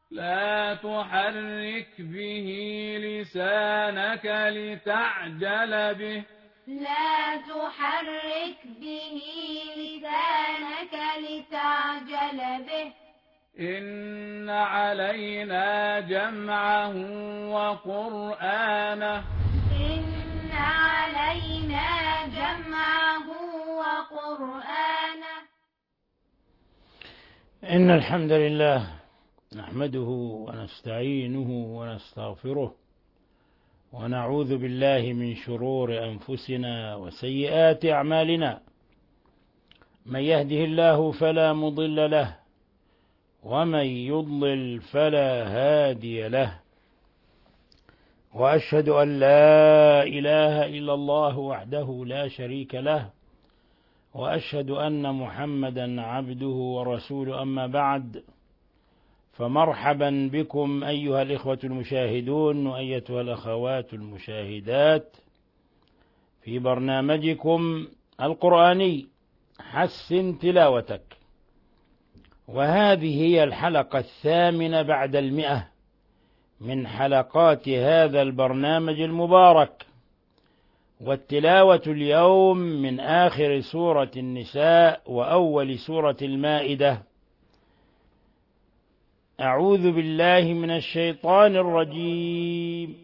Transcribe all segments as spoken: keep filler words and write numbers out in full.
لا تحرك به لسانك لتعجل به لا تحرك به لسانك لتعجل به إن علينا جمعه وقرآنه إن علينا جمعه وقرآنه إن الحمد لله نحمده ونستعينه ونستغفره ونعوذ بالله من شرور أنفسنا وسيئات أعمالنا. من يهده الله فلا مضل له ومن يضلل فلا هادي له، وأشهد أن لا إله إلا الله وحده لا شريك له، وأشهد أن محمدا عبده ورسوله. أما بعد، فمرحبا بكم أيها الإخوة المشاهدون وأيتها الأخوات المشاهدات في برنامجكم القرآني حسن تلاوتك، وهذه هي الحلقة الثامنة بعد المئة من حلقات هذا البرنامج المبارك. والتلاوة اليوم من آخر سورة النساء وأول سورة المائدة. أعوذ بالله من الشيطان الرجيم.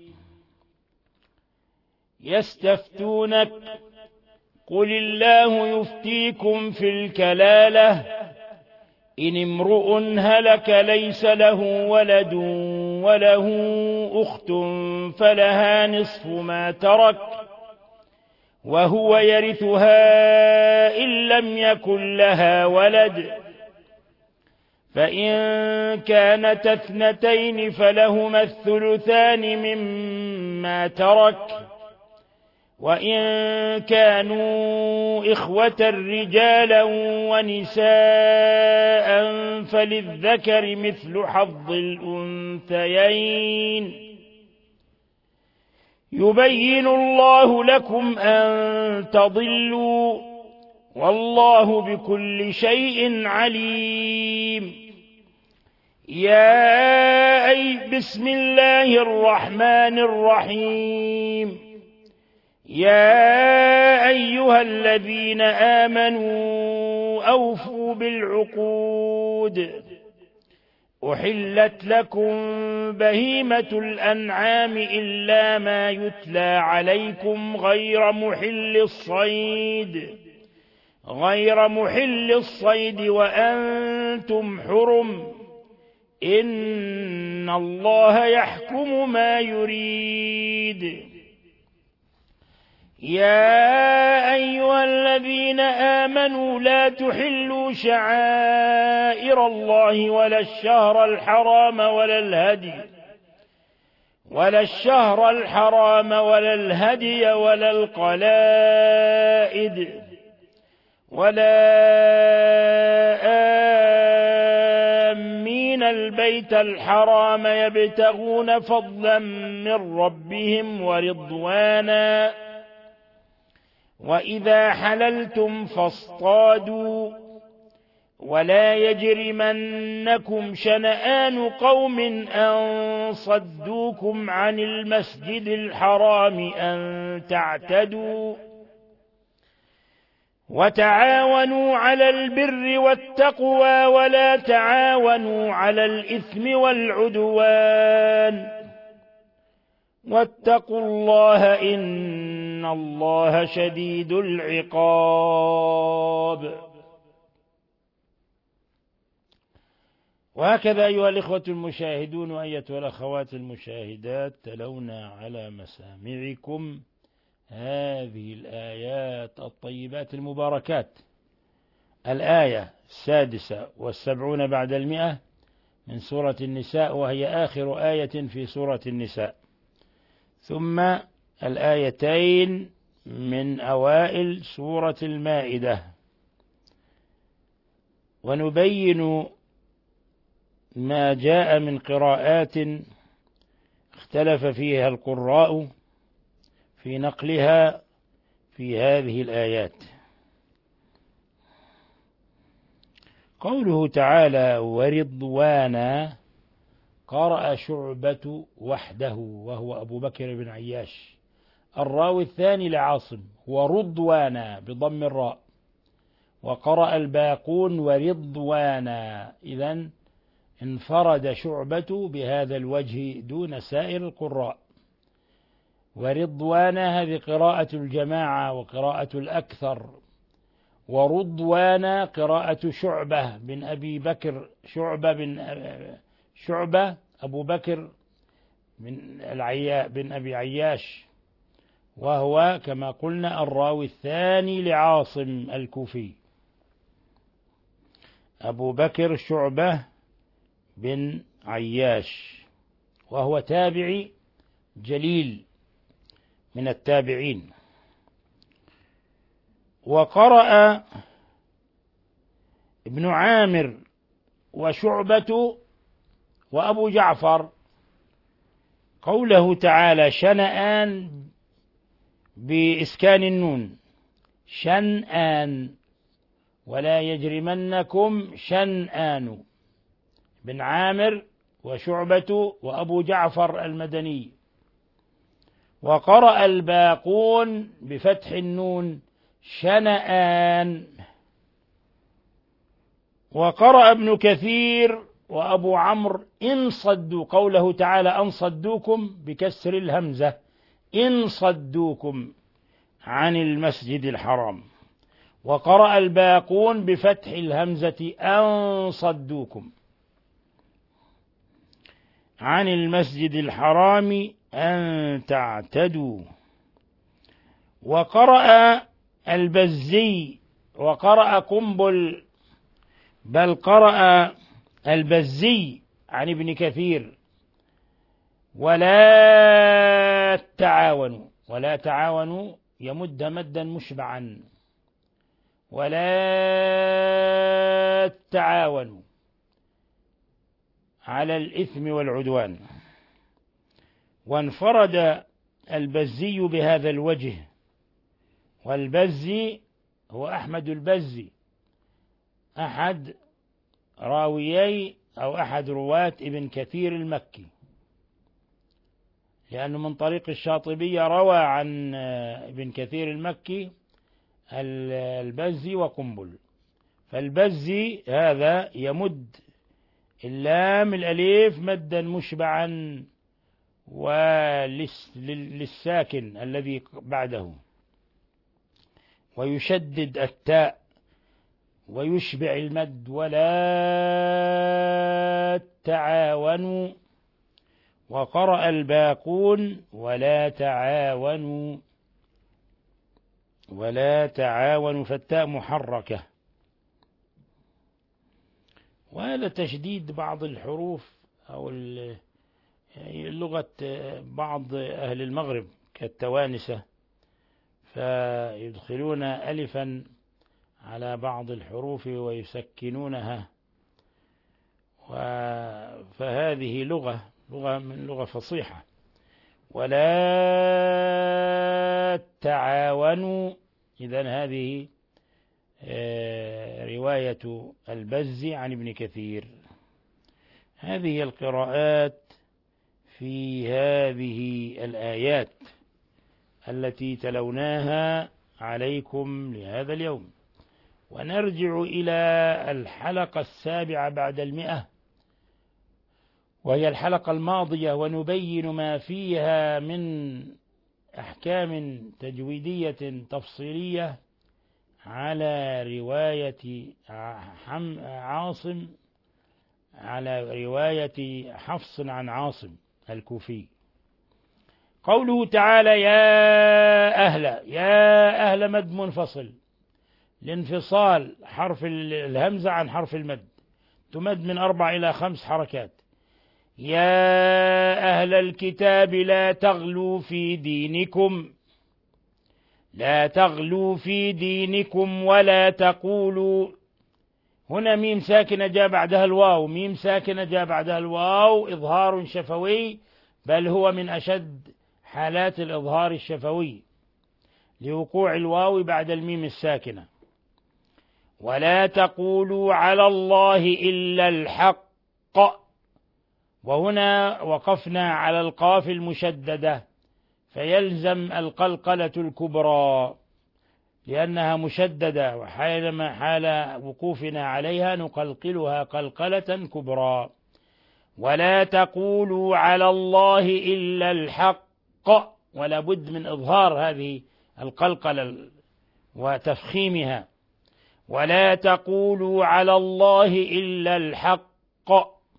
يستفتونك قل الله يفتيكم في الكلالة إن امرؤ هلك ليس له ولد وله أخت فلها نصف ما ترك وهو يرثها إن لم يكن لها ولد، فإن كانت اثنتين فلهما الثلثان مما ترك، وإن كانوا إخوة رجالا ونساء فللذكر مثل حظ الأنثيين. يبين الله لكم أن تضلوا والله بكل شيء عليم. يا أي بسم الله الرحمن الرحيم. يا أيها الذين آمنوا أوفوا بالعقود. أحلت لكم بهيمة الأنعام إلا ما يتلى عليكم غير محل الصيد غير محل الصيد وأنتم حرم، إن الله يحكم ما يريد. يا أيها الذين آمنوا لا تحلوا شعائر الله ولا الشهر الحرام ولا الهدي ولا الشهر الحرام ولا الهدي ولا القلائد ولا آمين البيت الحرام يبتغون فضلا من ربهم ورضوانا، وإذا حللتم فاصطادوا ولا يجرمنكم شنآن قوم أن صدوكم عن المسجد الحرام أن تعتدوا، وتعاونوا على البر والتقوى ولا تعاونوا على الإثم والعدوان، واتقوا الله إن الله شديد العقاب. وهكذا أيها الإخوة المشاهدون وأيتها الأخوات المشاهدات، تلونا على مسامعكم هذه الآيات الطيبات المباركات. الآية السادسة والسبعون بعد المئة من سورة النساء، وهي آخر آية في سورة النساء، ثم الآيتين من أوائل سورة المائدة. ونبين ما جاء من قراءات اختلف فيها القراء في نقلها في هذه الآيات. قوله تعالى ورضوانا قرأ شعبة وحده وهو أبو بكر بن عياش. الراوي الثاني لعاصم ورضوانا بضم الراء، وقرأ الباقون ورضوانا. إذن انفرد شعبة بهذا الوجه دون سائر القراء. ورضوانا هذه قراءة الجماعة وقراءة الأكثر، ورضوانا قراءة شعبة بن أبي بكر شعبة بن شعبة أبو بكر بن العيا بن أبي عياش، وهو كما قلنا الراوي الثاني لعاصم الكوفي. أبو بكر شعبة بن عياش، وهو تابعي جليل من التابعين. وقرأ ابن عامر وشعبة وأبو جعفر قوله تعالى شنآن بإسكان النون، شنآن ولا يجرمنكم شنآن. بن عامر وشعبة وأبو جعفر المدني. وقرأ الباقون بفتح النون شنآن. وقرأ ابن كثير وأبو عمرو إن صدوا قوله تعالى أن صدوكم بكسر الهمزة، إن صدوكم عن المسجد الحرام. وقرأ الباقون بفتح الهمزة أن صدوكم عن المسجد الحرام أن تعتدوا. وقرأ البزي وقرأ قنبل، بل قرأ البزي عن ابن كثير ولا تعاونوا، ولا تعاونوا يمد مدا مشبعا، ولا تعاونوا على الإثم والعدوان. وانفرد البزي بهذا الوجه. والبزي هو أحمد البزي، أحد راويي أو أحد رواة ابن كثير المكي، لأنه من طريق الشاطبية روى عن ابن كثير المكي البزي وقنبل. فالبزي هذا يمد اللام الأليف مدا مشبعا وللساكن الذي بعده، ويشدد التاء ويشبع المد. ولا تعاونوا. وقرأ الباقون ولا تعاونوا، ولا تعاونوا فالتاء محركة. وهذا تشديد بعض الحروف أو لغة بعض أهل المغرب كالتوانسة، فيدخلون ألفا على بعض الحروف ويسكنونها، فهذه لغة لغة من لغة فصيحة. ولا تعاونوا، إذن هذه رواية البزي عن ابن كثير. هذه القراءات في هذه الآيات التي تلوناها عليكم لهذا اليوم. ونرجع إلى الحلقة السابعة بعد المئة، وهي الحلقة الماضية، ونبين ما فيها من أحكام تجويدية تفصيلية على رواية عاصم على رواية حفص عن عاصم الكوفي. قوله تعالى يا أهل، يا أهل مد منفصل لانفصال حرف الهمزة عن حرف المد، تمد من أربع إلى خمس حركات. يا أهل الكتاب لا تغلوا في دينكم، لا تغلوا في دينكم ولا تقولوا. هنا ميم ساكنة جاء بعدها الواو، ميم ساكنة جاء بعدها الواو، إظهار شفوي، بل هو من أشد حالات الإظهار الشفوي لوقوع الواو بعد الميم الساكنة. ولا تقولوا على الله إلا الحق، وهنا وقفنا على القاف المشددة، فيلزم القلقلة الكبرى لأنها مشددة، وحالما حال وقوفنا عليها نقلقلها قلقلة كبرى. ولا تقولوا على الله إلا الحق، ولا بد من إظهار هذه القلقلة وتفخيمها. ولا تقولوا على الله إلا الحق،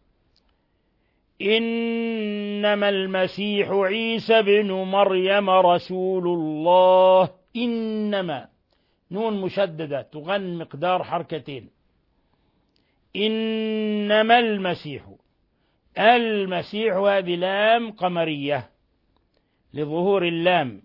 إنما المسيح عيسى بن مريم رسول الله. إنما نون مشددة تغن مقدار حركتين. إنما المسيح، المسيح هذه لام قمرية لظهور اللام.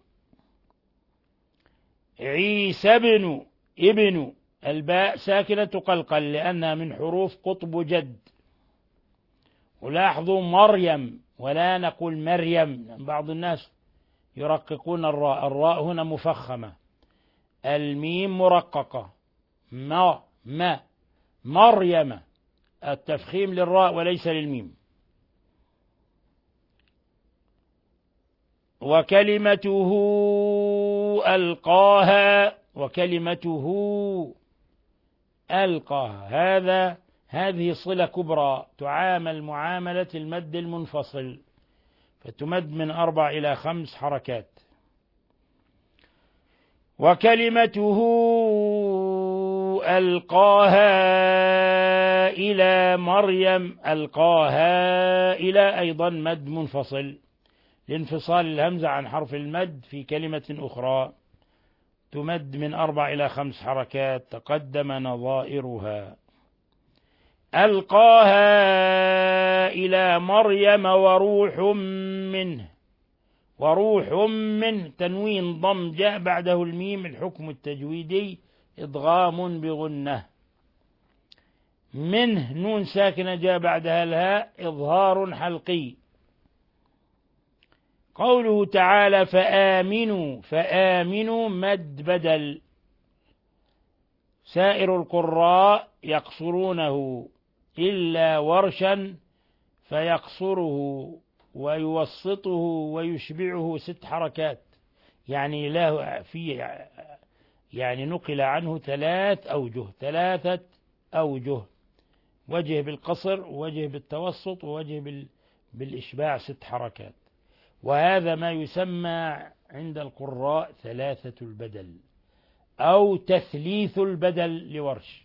عيسى بن ابن الباء ساكنة تقلقل لأنها من حروف قطب جد. ولاحظوا مريم ولا نقول مريم، بعض الناس يرققون الراء، الراء هنا مفخمة، الميم مرققة، ما ما مريم، التفخيم للراء وليس للميم. وكلمته ألقاها، وكلمته ألقاها، هذا هذه صلة كبرى تعامل معاملة المد المنفصل، فتمد من أربع إلى خمس حركات. وكلمته ألقاها إلى مريم، ألقاها إلى أيضا مد منفصل لانفصال الهمزة عن حرف المد في كلمة أخرى، تمد من أربع إلى خمس حركات تقدم نظائرها. ألقاها إلى مريم وروح منه، وروح من تنوين ضم جاء بعده الميم، الحكم التجويدي إضغام بغنة. منه نون ساكنة جاء بعدها الهاء، إظهار حلقي. قوله تعالى فآمنوا، فآمنوا مد بدل، سائر القراء يقصرونه إلا ورشا فيقصره ويوسطه ويشبعه ست حركات، يعني له في يعني نقل عنه ثلاث أوجه، ثلاثة أوجه، وجه بالقصر ووجه بالتوسط ووجه بالإشباع، ست حركات. وهذا ما يسمى عند القراء ثلاثة البدل أو تثليث البدل لورش.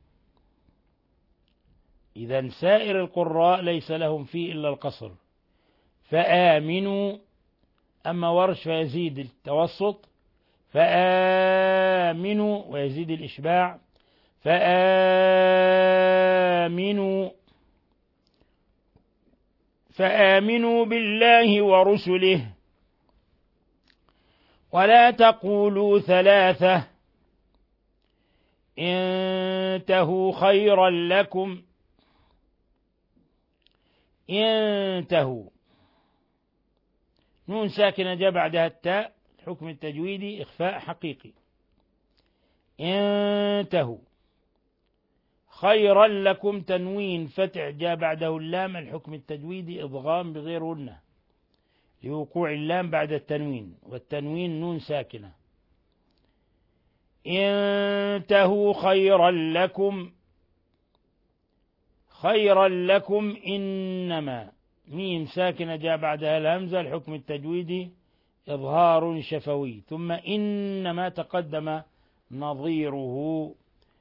إذا سائر القراء ليس لهم فيه إلا القصر، فآمنوا. أما ورش فيزيد التوسط، فآمنوا، ويزيد الإشباع، فآمنوا. فآمنوا بالله ورسله ولا تقولوا ثلاثة انتهوا خيرا لكم. انتهوا نون ساكنة جاء بعدها التاء، الحكم التجويدي إخفاء حقيقي. انتهوا. خيرا لكم تنوين فتح جاء بعده اللام، الحكم التجويدي إضغام بغير غنة لوقوع اللام بعد التنوين، والتنوين نون ساكنة. انتهوا خيرا لكم، خيرا لكم. إنما ميم ساكنة جاء بعدها الهمزة، الحكم التجويدي إظهار شفوي. ثم إنما تقدم نظيره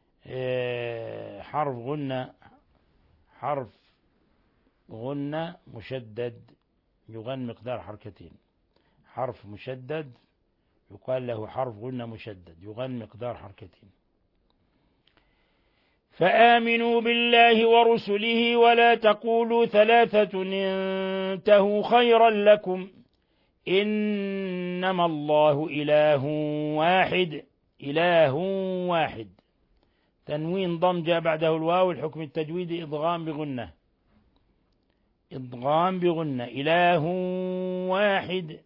حرف غنة، حرف غنة مشدد يغن مقدار حركتين، حرف مشدد يقال له حرف غنة مشدد يغن مقدار حركتين. فآمنوا بالله ورسله ولا تقولوا ثلاثة انتهوا خيرا لكم إنما الله إله واحد. إله واحد تنوين ضم جاء بعده الواو، الحكم التجويدي إضغام بغنة، إضغام بغنة. إله واحد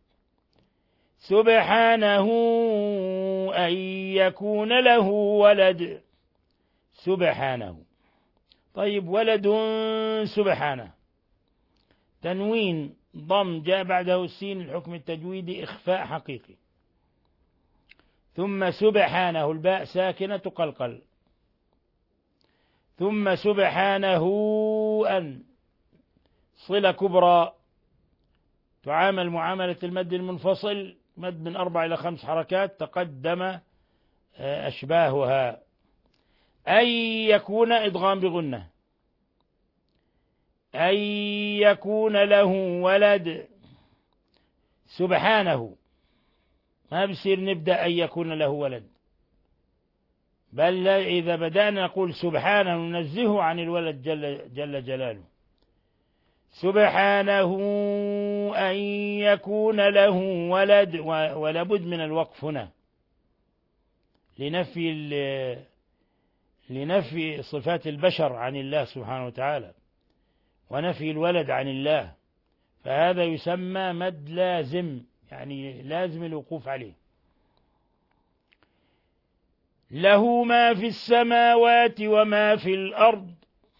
سبحانه أن يكون له ولد. سبحانه. طيب ولد سبحانه، تنوين ضم جاء بعده السين، الحكم التجويدي إخفاء حقيقي. ثم سبحانه، الباء ساكنة تقلقل. ثم سبحانه أن، صلة كبرى تعامل معاملة المد المنفصل، مد من أربع إلى خمس حركات تقدم أشباهها. أن يكون إدغام بغنة، أن يكون له ولد. سبحانه ما بصير نبدأ أن يكون له ولد، بل إذا بدأنا نقول سبحانه ننزهه عن الولد جل, جل جلاله. سبحانه أن يكون له ولد، ولا بد من الوقف هنا لنفي لنفي صفات البشر عن الله سبحانه وتعالى، ونفي الولد عن الله، فهذا يسمى مد لازم، يعني لازم الوقوف عليه. له ما في السماوات وما في الأرض.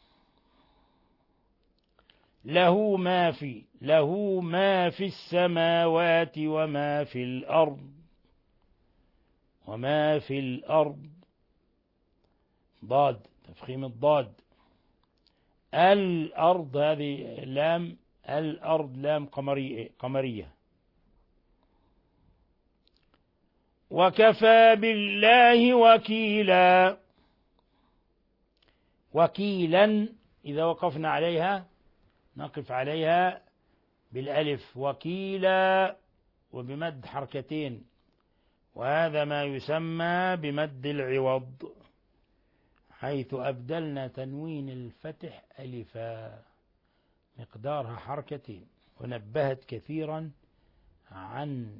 له ما في له ما في السماوات وما في الأرض. وما في الأرض ضاد، تفخيم الضاد. الأرض هذه لام، الأرض لام قمرية قمرية. وكفى بالله وكيلا. وكيلا إذا وقفنا عليها نقف عليها بالألف، وكيلا وبمد حركتين، وهذا ما يسمى بمد العوض، حيث أبدلنا تنوين الفتح ألفا مقدارها حركتين، ونبهت كثيرا عن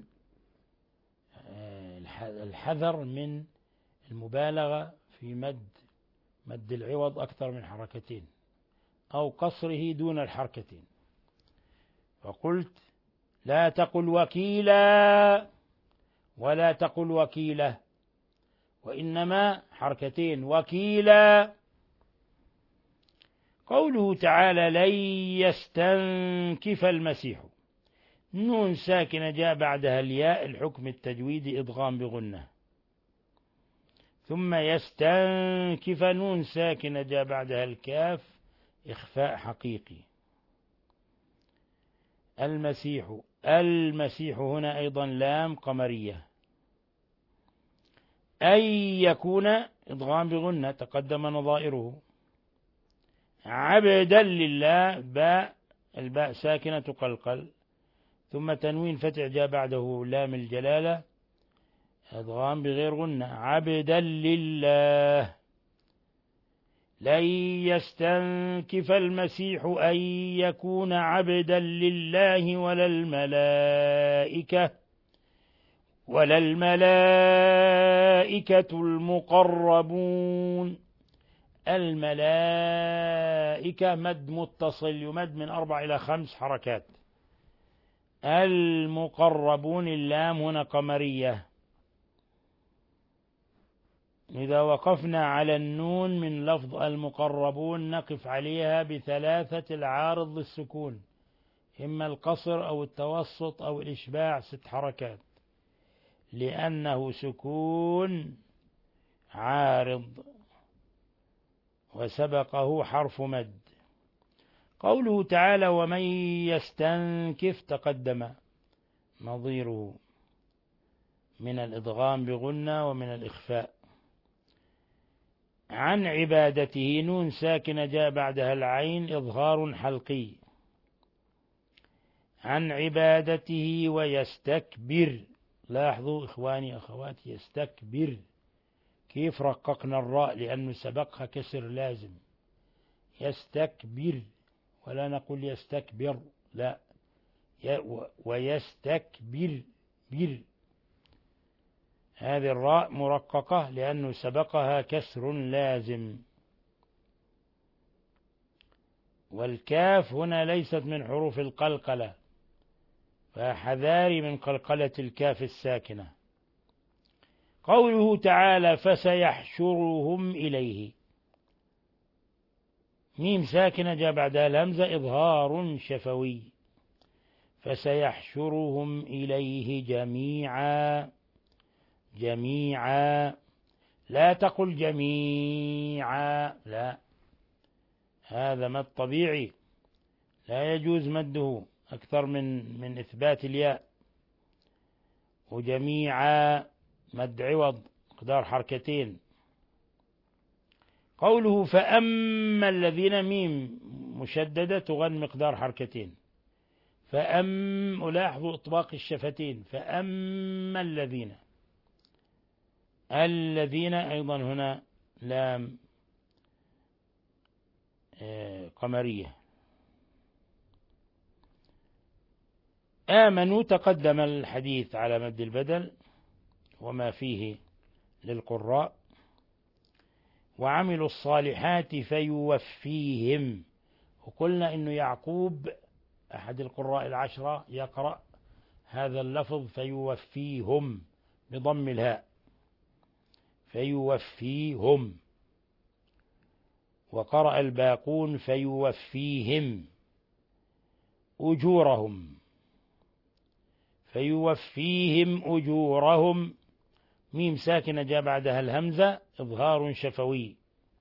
الحذر من المبالغة في مد مد العوض أكثر من حركتين أو قصره دون الحركتين. فقلت لا تقل وكيلا ولا تقل وكيلة، وإنما حركتين، وكيلا. قوله تعالى لن يستنكف المسيح، نون ساكنة جاء بعدها الياء، الحكم التجويدي إدغام بغنة. ثم يستنكف، نون ساكنة جاء بعدها الكاف، إخفاء حقيقي. المسيح، المسيح هنا أيضا لام قمرية. أن يكون إدغام بغنة تقدم نظائره. عبدا لله، باء، الباء ساكنة تقلقل. ثم تنوين فتح جاء بعده لام الجلالة، إدغام بغير غنة. عبدا لله. لن يستنكف المسيح أن يكون عبدا لله ولا الملائكة ولا الملائكة المقربون. الملائكة مد متصل يمد من أربع إلى خمس حركات. المقربون اللام هنا قمرية. إذا وقفنا على النون من لفظ المقربون نقف عليها بثلاثة العارض للسكون، إما القصر أو التوسط أو الإشباع، ست حركات، لأنه سكون عارض وسبقه حرف مد. قوله تعالى ومن يستنكف تقدم نظيره من الإدغام بغنة ومن الإخفاء. عن عبادته، نون ساكنة جاء بعدها العين، إظهار حلقي. عن عبادته ويستكبر، لاحظوا إخواني أخواتي، يستكبر كيف رققنا الراء لأنه سبقها كسر لازم. يستكبر، ولا نقول يستكبر، لا، ويستكبر بر، هذه الراء مرققة لأنه سبقها كسر لازم. والكاف هنا ليست من حروف القلقلة، فحذاري من قلقلة الكاف الساكنة. قوله تعالى فسيحشرهم إليه، ميم ساكنة جاء بعدها الهمزة، إظهار شفوي. فسيحشرهم إليه جميعا. جميعا، لا تقل جميعا، لا، هذا مد طبيعي لا يجوز مده أكثر من من إثبات الياء. وجميعا مد عوض مقدار حركتين. قوله فأما الذين، ميم مشددة تغن مقدار حركتين. فأم، ألاحظ إطباق الشفتين. فأما الذين، الذين أيضا هنا لام قمرية. آمنوا تقدم الحديث على مد البدل وما فيه للقراء. وعملوا الصالحات فيوفيهم. وقلنا إنه يعقوب أحد القراء العشرة يقرأ هذا اللفظ فيوفيهم بضم الهاء، فيوفيهم. وقرأ الباقون فيوفيهم أجورهم. فيوفيهم أجورهم، ميم ساكنة جاء بعدها الهمزة إظهار شفوي.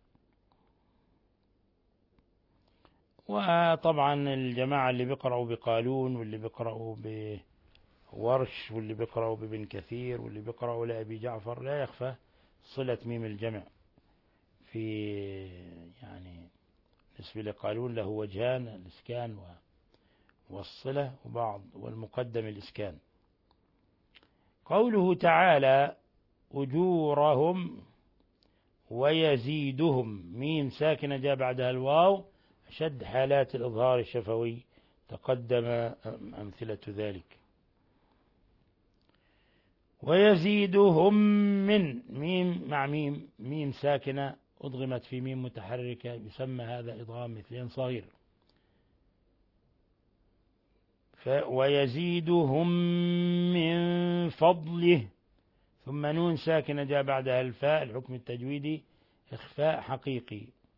وطبعا الجماعة اللي بيقرأوا بقالون واللي بيقرأوا بورش واللي بيقرأوا بابن كثير واللي بيقرأوا لأبي جعفر لا يخفى صلة ميم الجمع في يعني بالنسبة لقالون له وجهان، الإسكان والصلة، وبعض والمقدم الإسكان. قوله تعالى أجورهم ويزيدهم، ميم ساكنة جاء بعدها الواو، أشد حالات الإظهار الشفوي تقدم أمثلة ذلك. ويزيدهم من، ميم مع ميم، ميم ساكنة أضغمت في ميم متحركة، يسمى هذا إضغام مثلين صغير. ويزيدهم من فضله، ثم نون ساكنة جاء بعدها الفاء، الحكم التجويدي إخفاء حقيقي.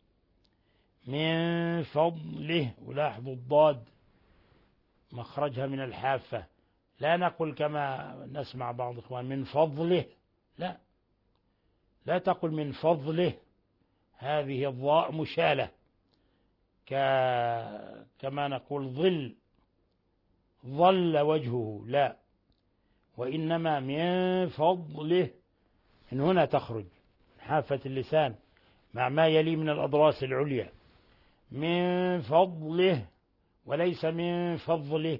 من فضله، ولاحظوا الضاد مخرجها من الحافة، لا نقول كما نسمع بعض إخوان من فضله، لا، لا تقل من فضله، هذه الضاء مشالة ك... كما نقول ظل، ظل وجهه، لا، وإنما من فضله، من هنا تخرج من حافة اللسان مع ما يلي من الأضراس العليا، من فضله وليس من فضله.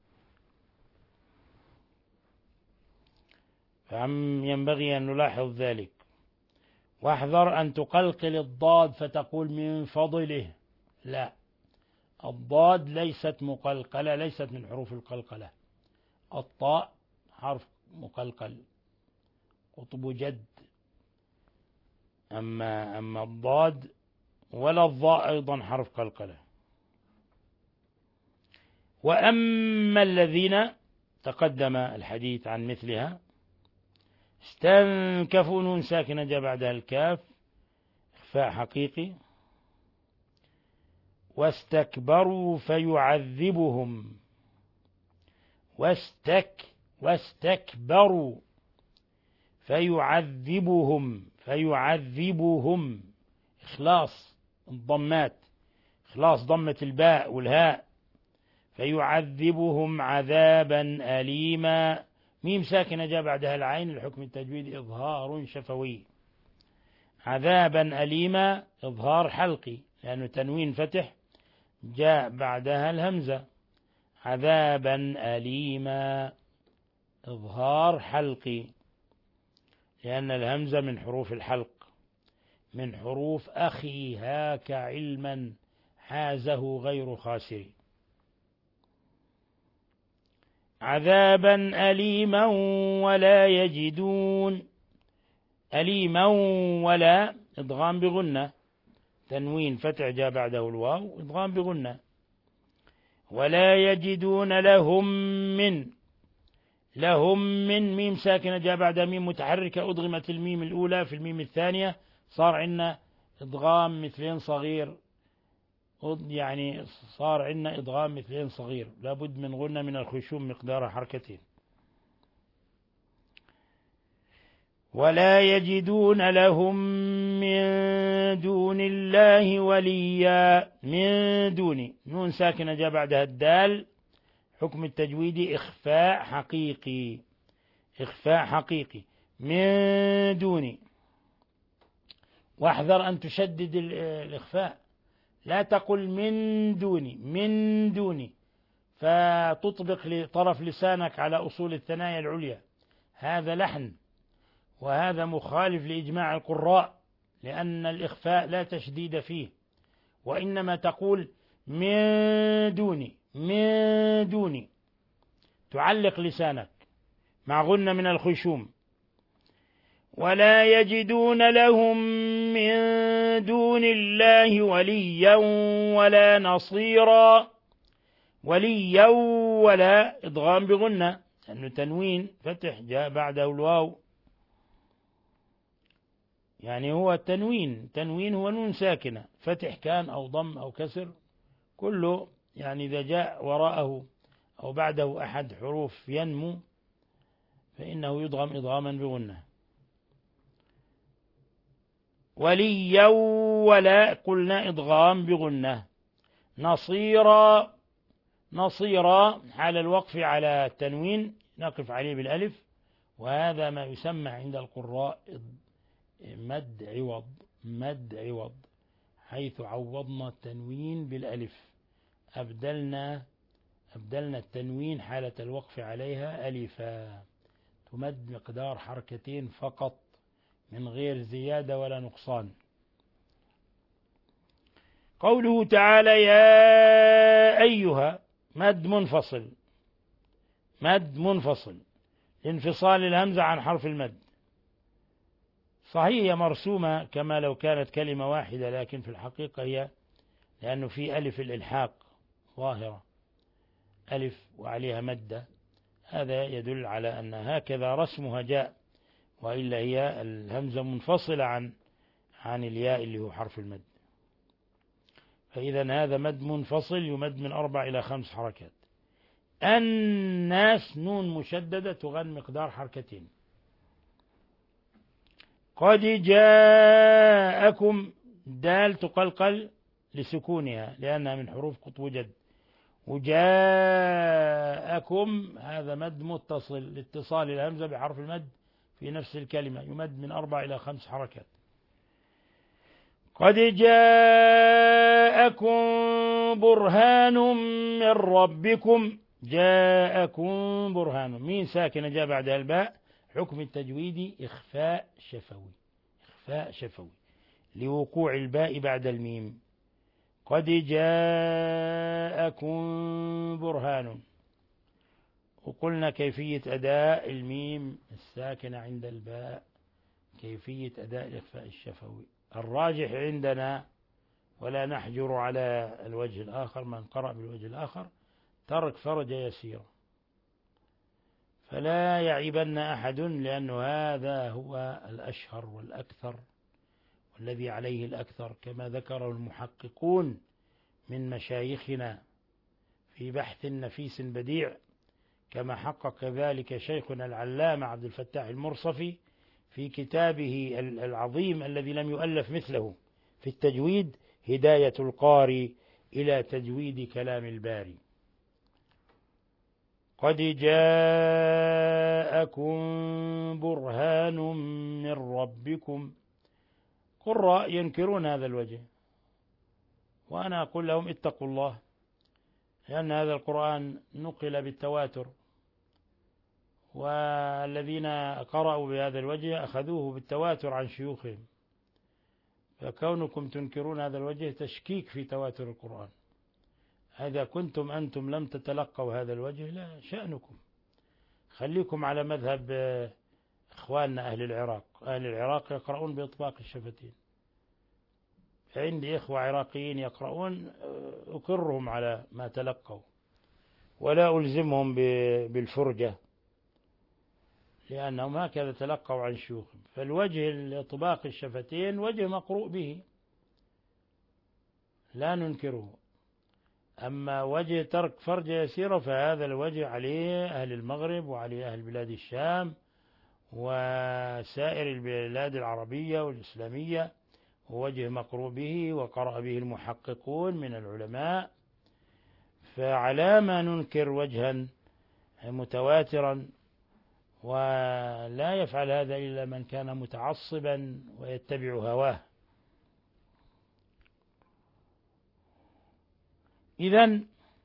فعم ينبغي أن نلاحظ ذلك. واحذر أن تقلقل الضاد فتقول من فضله، لا، الضاد ليست مقلقلة، ليست من حروف القلقلة. الطاء حرف مقلقل قطب جد، أما أما الضاد ولا الضاء أيضا حرف قلقلة. وأما الذين تقدم الحديث عن مثلها. استنكفوا، نون ساكنة جاء بعدها الكاف إخفاء حقيقي. واستكبروا فيعذبهم، واستك واستكبروا فيعذبهم، فيعذبهم إخلاص الضمات، إخلاص ضمة الباء والهاء. فيعذبهم عذابا أليما، ميم ساكنة جاء بعدها العين، الحكم التجويدي إظهار شفوي. عذابا أليما إظهار حلقي لأنه تنوين فتح جاء بعدها الهمزة. عذابا أليما إظهار حلقي لأن الهمزة من حروف الحلق، من حروف أخي هاك علما حازه غير خاسر. عذابا أليما ولا يجدون، أليما ولا إضغام بغنة، تنوين فتح جاء بعده الواو إضغام بغنة. ولا يجدون لهم من، لهم من ميم ساكنة جاء بعدها ميم متحركة أضغمت الميم الأولى في الميم الثانية، صار عندنا إضغام مثلين صغير يعني صار عندنا إدغام مثلين صغير، لابد من غنة من الخشوم مقدار حركتين. ولا يجدون لهم من دون الله وليا. من دون نون ساكنة جاء بعدها الدال، حكم التجويد إخفاء حقيقي، إخفاء حقيقي. من دون، واحذر أن تشدد الإخفاء، لا تقل من دوني من دوني فتطبق طرف لسانك على أصول الثنايا العليا، هذا لحن، وهذا مخالف لإجماع القراء، لأن الإخفاء لا تشديد فيه، وإنما تقول من دوني من دوني، تعلق لسانك مع غنة من الخشوم. ولا يجدون لهم من دون الله وليا ولا نصيرا. وليا ولا إضغام بغنة، لأنه تنوين فتح جاء بعده الواو، يعني هو التنوين، تنوين هو نون ساكنة، فتح كان أو ضم أو كسر كله، يعني إذا جاء وراءه أو بعده أحد حروف ينمو فإنه يضغم إضغاما بغنة. وليا ولا قلنا إضغام بغنة. نصيرا، نصيرا حال الوقف على التنوين نقف عليه بالألف، وهذا ما يسمى عند القراء مد عوض، مد عوض، حيث عوضنا التنوين بالألف، أبدلنا أبدلنا التنوين حالة الوقف عليها ألفا، تمد مقدار حركتين فقط من غير زيادة ولا نقصان. قوله تعالى يا أيها، مد منفصل، مد منفصل لانفصال الهمزة عن حرف المد. صحيح هي مرسومة كما لو كانت كلمة واحدة، لكن في الحقيقة هي لأنه في ألف الإلحاق ظاهرة، ألف وعليها مدة، هذا يدل على أن هكذا رسمها جاء، وإلا هي الهمزة منفصلة عن عن الياء اللي هو حرف المد. فإذا هذا مد منفصل يمد من أربع إلى خمس حركات. الناس نون مشددة تغن مقدار حركتين. قد جاءكم، دال تقلقل لسكونها لأنها من حروف قطب جد، وجاءكم هذا مد متصل لاتصال الهمزة بحرف المد في نفس الكلمة، يمد من أربع إلى خمس حركات. قد جاءكم برهان من ربكم. جاءكم برهان، مين ساكنة جاء بعدها الباء، حكم التجويد إخفاء شفوي، إخفاء شفوي لوقوع الباء بعد الميم. قد جاءكم برهان. وقلنا كيفية أداء الميم الساكنة عند الباء، كيفية أداء الإخفاء الشفوي. الراجح عندنا ولا نحجر على الوجه الآخر، من قرأ بالوجه الآخر ترك فرج يسير، فلا يعيبن أحد، لأن هذا هو الأشهر والأكثر والذي عليه الأكثر، كما ذكره المحققون من مشايخنا في بحث نفيس بديع، كما حقق ذلك شيخنا العلامة عبد الفتاح المرصفي في كتابه العظيم الذي لم يؤلف مثله في التجويد، هداية القاري إلى تجويد كلام الباري. قد جاءكم برهان من ربكم. قراء ينكرون هذا الوجه، وأنا أقول لهم اتقوا الله، لأن هذا القرآن نقل بالتواتر، والذين قرأوا بهذا الوجه أخذوه بالتواتر عن شيوخهم، فكونكم تنكرون هذا الوجه تشكيك في تواتر القرآن. إذا كنتم أنتم لم تتلقوا هذا الوجه لا شأنكم، خليكم على مذهب إخواننا أهل العراق. أهل العراق يقرؤون بإطباق الشفتين، عندي إخوة عراقيين يقرؤون أقرهم على ما تلقوا ولا ألزمهم بالفرجة، لأنهم هكذا تلقوا عن شيوخهم. فالوجه الإطباق الشفتين وجه مقروء به، لا ننكره. أما وجه ترك فرجة يسيرة فهذا الوجه عليه أهل المغرب وعليه أهل بلاد الشام وسائر البلاد العربية والإسلامية، ووجه مقروء به وقرأ به المحققون من العلماء. فعلى ما ننكر وجها متواترا، ولا يفعل هذا إلا من كان متعصبا ويتبع هواه. إذن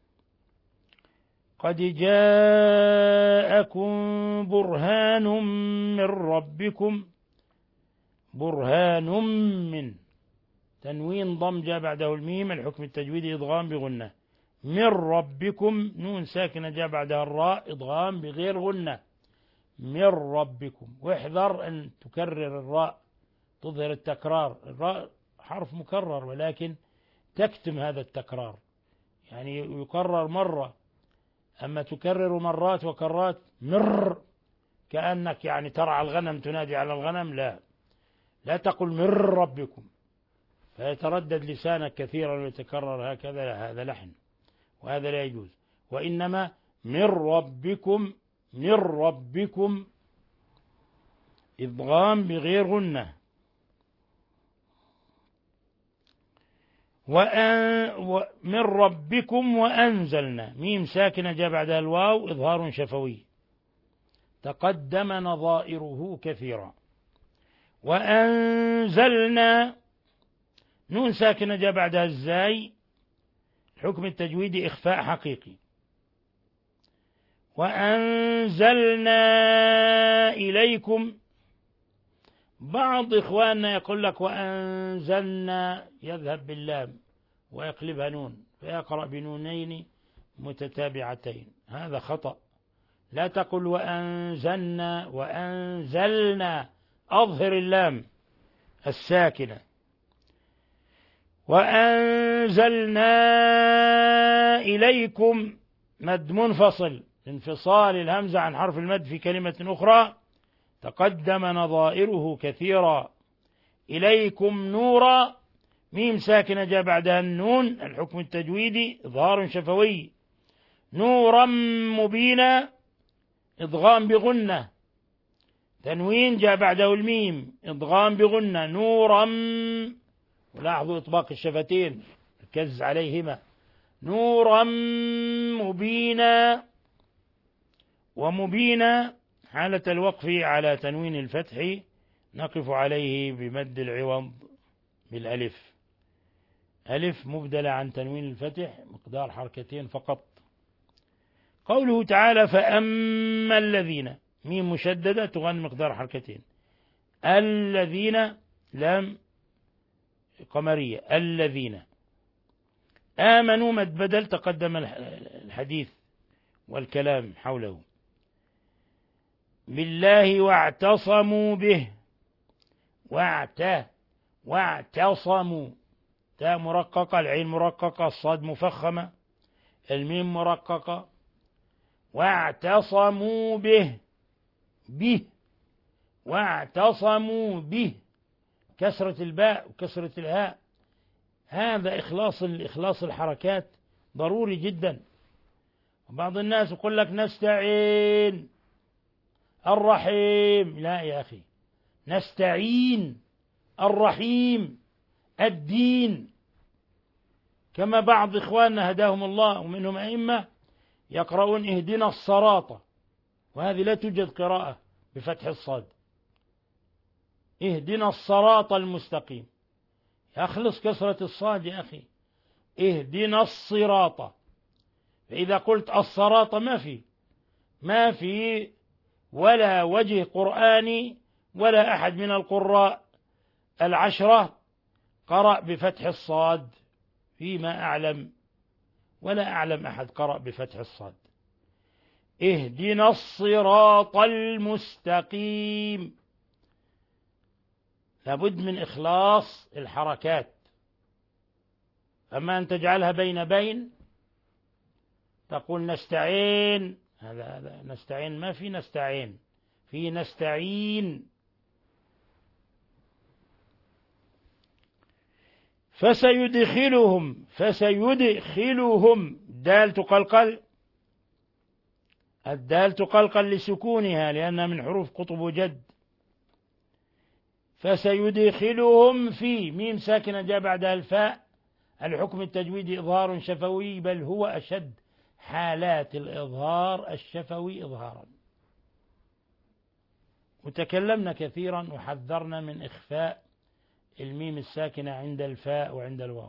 قد جاءكم برهان من ربكم، برهان من تنوين ضم جاء بعده الميم، الحكم التجويدي إضغام بغنة. من ربكم نون ساكنة جاء بعدها الراء إضغام بغير غنة. من ربكم، واحذر أن تكرر الراء، تظهر التكرار. الراء حرف مكرر ولكن تكتم هذا التكرار، يعني يكرر مرة، أما تكرر مرات وكرات مر كأنك يعني ترعى الغنم تنادي على الغنم، لا لا تقل من ربكم فيتردد لسانك كثيرا ويتكرر هكذا، هذا لحن وهذا لا يجوز. وإنما من ربكم، من ربكم إضغام بغير غنة. وأن من ربكم وأنزلنا ميم ساكنة جاء بعدها الواو إظهار شفوي تقدم نظائره كثيرا. وأنزلنا نون ساكنة جاء بعدها الزاي، حكم التجويد إخفاء حقيقي. وأنزلنا إليكم، بعض إخواننا يقول لك وأنزلنا يذهب باللام ويقلبها نون فيقرأ بنونين متتابعتين، هذا خطأ. لا تقل وأنزلنا، وأنزلنا أظهر اللام الساكنة. وأنزلنا إليكم مد منفصل، انفصال الهمزة عن حرف المد في كلمة أخرى تقدم نظائره كثيرا. إليكم نورا ميم ساكنة جاء بعدها النون، الحكم التجويدي إظهار شفوي. نورا مبينا إضغام بغنة، تنوين جاء بعده الميم إضغام بغنة. نورا، ولاحظوا إطباق الشفتين ركز عليهما. نورا مبينا، ومبينا حالة الوقف على تنوين الفتح نقف عليه بمد العوض بالألف، ألف مبدلة عن تنوين الفتح مقدار حركتين فقط. قوله تعالى فأما الذين ميم مشددة تغن مقدار حركتين، الذين لام قمرية، الذين آمنوا مد بدل تقدم الحديث والكلام حوله. بالله واعتصموا به، واعت واعتصموا، تاء مرققة، العين مرققة، الصاد مفخمة، الميم مرققة. واعتصموا به، به واعتصموا به، كسرة الباء وكسرة الهاء. هذا إخلاص الإخلاص الحركات ضروري جدا. وبعض الناس يقول لك نستعين الرحيم، لا يا أخي، نستعين الرحيم الدين. كما بعض إخواننا هداهم الله ومنهم أئمة يقرؤون اهدنا الصراط، وهذه لا توجد قراءة بفتح الصاد، اهدنا الصراط المستقيم، أخلص كسرة الصاد يا أخي، اهدنا الصراط. فإذا قلت الصراط ما في ما في ولا وجه قرآني ولا أحد من القراء العشرة قرأ بفتح الصاد فيما أعلم، ولا أعلم أحد قرأ بفتح الصاد. اهدنا الصراط المستقيم، لابد من إخلاص الحركات. أما أن تجعلها بين بين تقول نستعين، هذا هذا نستعين ما في نستعين، في نستعين. فسيدخلهم فسيدخلهم دال تقلقل، الدال تقلقل لسكونها لأنها من حروف قطب وجد. فسيدخلهم في ميم ساكنة جاء بعدها الفاء، الحكم التجويدي إظهار شفوي، بل هو أشد حالات الإظهار الشفوي إظهارا. وتكلمنا كثيرا وحذرنا من إخفاء الميم الساكنة عند الفاء وعند الواو.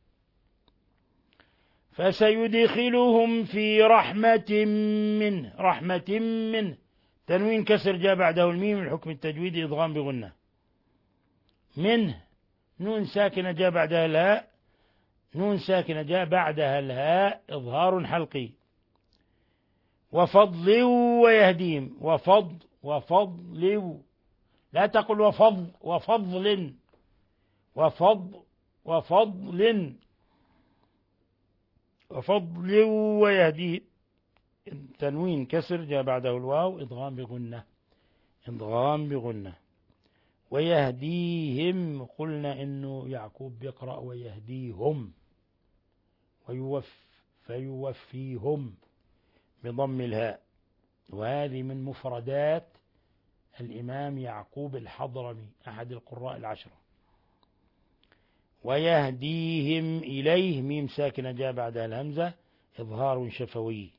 فسيدخلهم في رحمة منه، رحمة منه، تنوين كسر جاء بعده الميم، الحكم التجويدي إضغام بغنة. منه نون ساكنة جاء بعدها الهاء، نون ساكنة جاء بعدها الهاء إظهار حلقي. وفضل ويهديهم، وفضل وفضل، لا تقل وفضل وفضل، وفضل وفضل وفضل ويهديه، تنوين كسر جاء بعده الواو إضغام بغنة، إضغام بغنة. ويهديهم قلنا إنه يعقوب بيقرأ ويهديهم، ويوف فيوفيهم بضم الهاء، وهذه من مفردات الإمام يعقوب الحضرمي أحد القراء العشرة. ويهديهم إليه ميم ساكنة جاء بعدها الهمزة إظهار شفوي.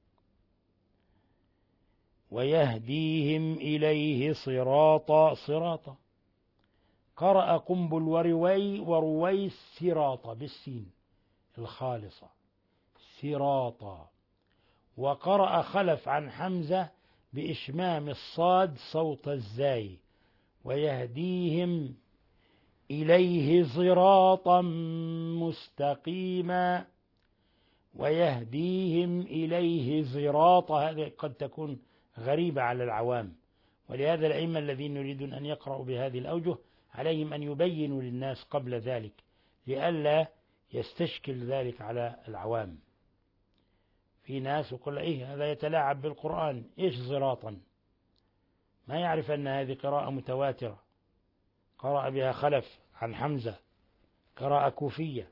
ويهديهم إليه صراطا، صراطا قرأ قنبل وروي ورويس صراطا بالسين الخالصة صراطا. وقرأ خلف عن حمزة بإشمام الصاد صوت الزاي. ويهديهم إليه صراطا مستقيما، ويهديهم إليه صراطا، هذه قد تكون غريبة على العوام، ولهذا الأئمة الذين يريدون أن يقرأوا بهذه الأوجه عليهم أن يبينوا للناس قبل ذلك لئلا يستشكل ذلك على العوام. في ناس يقول إيه هذا يتلاعب بالقرآن، إيش صراطا، ما يعرف أن هذه قراءة متواترة قرأ بها خلف عن حمزة، قراءة كوفية،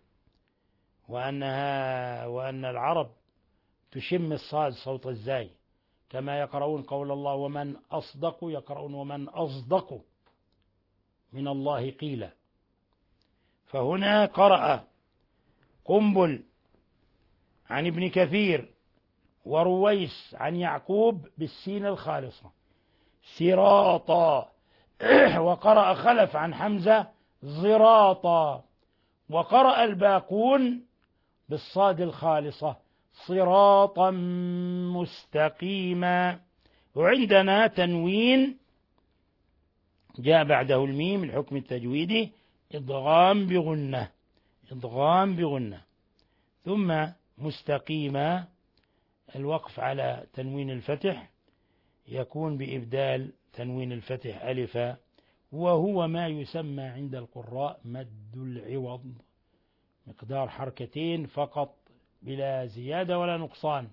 وأنها وأن العرب تشم الصاد صوت الزاي، كما يقرؤون قول الله ومن أصدق، يقرؤون ومن أصدق من الله قيل. فهنا قرأ قنبل عن ابن كثير ورويس عن يعقوب بالسين الخالصة صراطا، وقرأ خلف عن حمزة زراطا، وقرأ الباقون بالصاد الخالصة صراطا مستقيما. وعندنا تنوين جاء بعده الميم الحكم التجويدي إضغام بغنة، إضغام بغنة. ثم مستقيما الوقف على تنوين الفتح يكون بإبدال تنوين الفتح ألفا، وهو ما يسمى عند القراء مد العوض، مقدار حركتين فقط بلا زيادة ولا نقصان.